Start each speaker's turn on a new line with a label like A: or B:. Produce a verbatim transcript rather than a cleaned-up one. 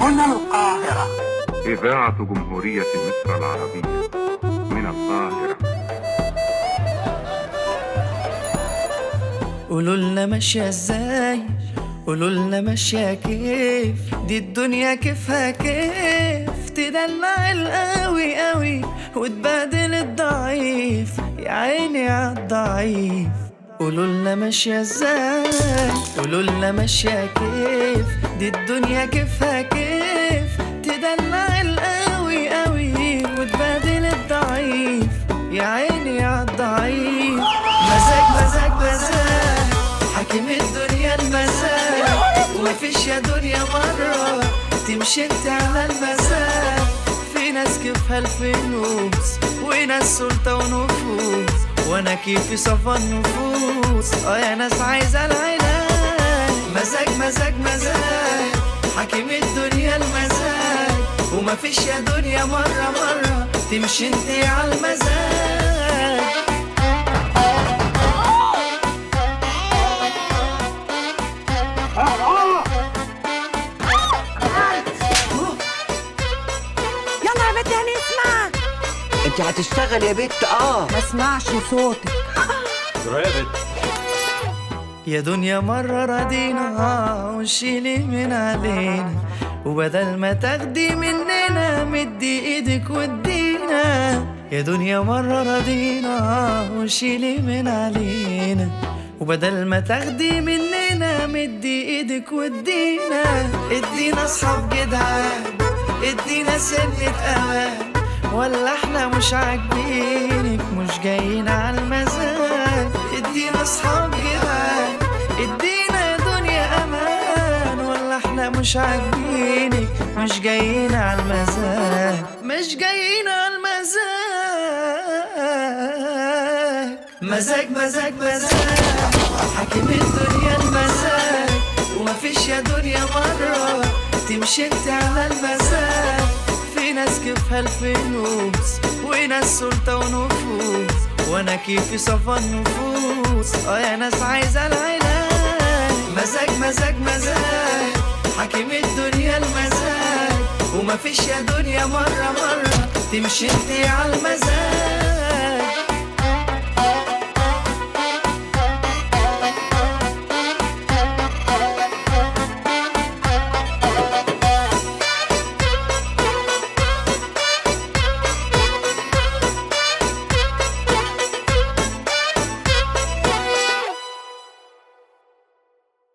A: هنا القاهرة.
B: إذاعة جمهورية مصر العربية من القاهرة.
C: قولولنا ماشية ازاي، قولولنا ماشية كيف، دي الدنيا كيفها كيف، تدلع القوي قوي وتبادل الضعيف، يا عيني عالضعيف. قولولنا ماشية ازاي، قولولنا ماشية كيف، دي الدنيا كيفها كيف، تدلع القوي قوي وتبادل الضعيف، يا عيني عالضعيف. مزاج مزاج مزاج حاكم الدنيا المزاج، ومفيش يا دنيا مرة تمشي انت على المزاج. في ناس كيفها الفلوس وناس سلطة ونفوس، وانا كيفي صفى النفوس، اه يا ناس عايزة العلاج. مزاج مزاج مزاج حاكم الدنيا المزاج، ومفيش يا دنيا مرة مرة تمشي انت على المزاج.
D: يلا يا بنت هنسمع.
E: انت هتشتغل يا بنت؟ اه
D: ما اسمعش صوتك.
F: يا بنت
C: يا دنيا مرة رضينا وشيلي من علينا، وبدل ما تاخدي مننا مدي ايدك وادينا. يا دنيا مرة رضينا وشيلي من علينا، وبدل ما تاخدي مننا مدي ايدك وادينا. ادينا اصحاب جدعان، ادينا سنة امان، ولا احنا مش عاجبينك مش جايين على المزاج. ادينا اصحاب جدعان، ادينا يا دنيا امان، ولا احنا مش عاجبينك مش جايين على المزاج، مش جايين على المزاج. مزاج مزاج مزاج حاكم الدنيا المزاج، ومفيش يا دنيا مرة تمشي انت على المزاج. في ناس كيفها الفلوس وناس سلطة ونفوس، وانا كيفي صفى النفوس، اه يا ناس عايزة العلاج. مزاج مزاج مزاج حاكم الدنيا المزاج، ومفيش يا دنيا مرة مرة تمشي انت على المزاج.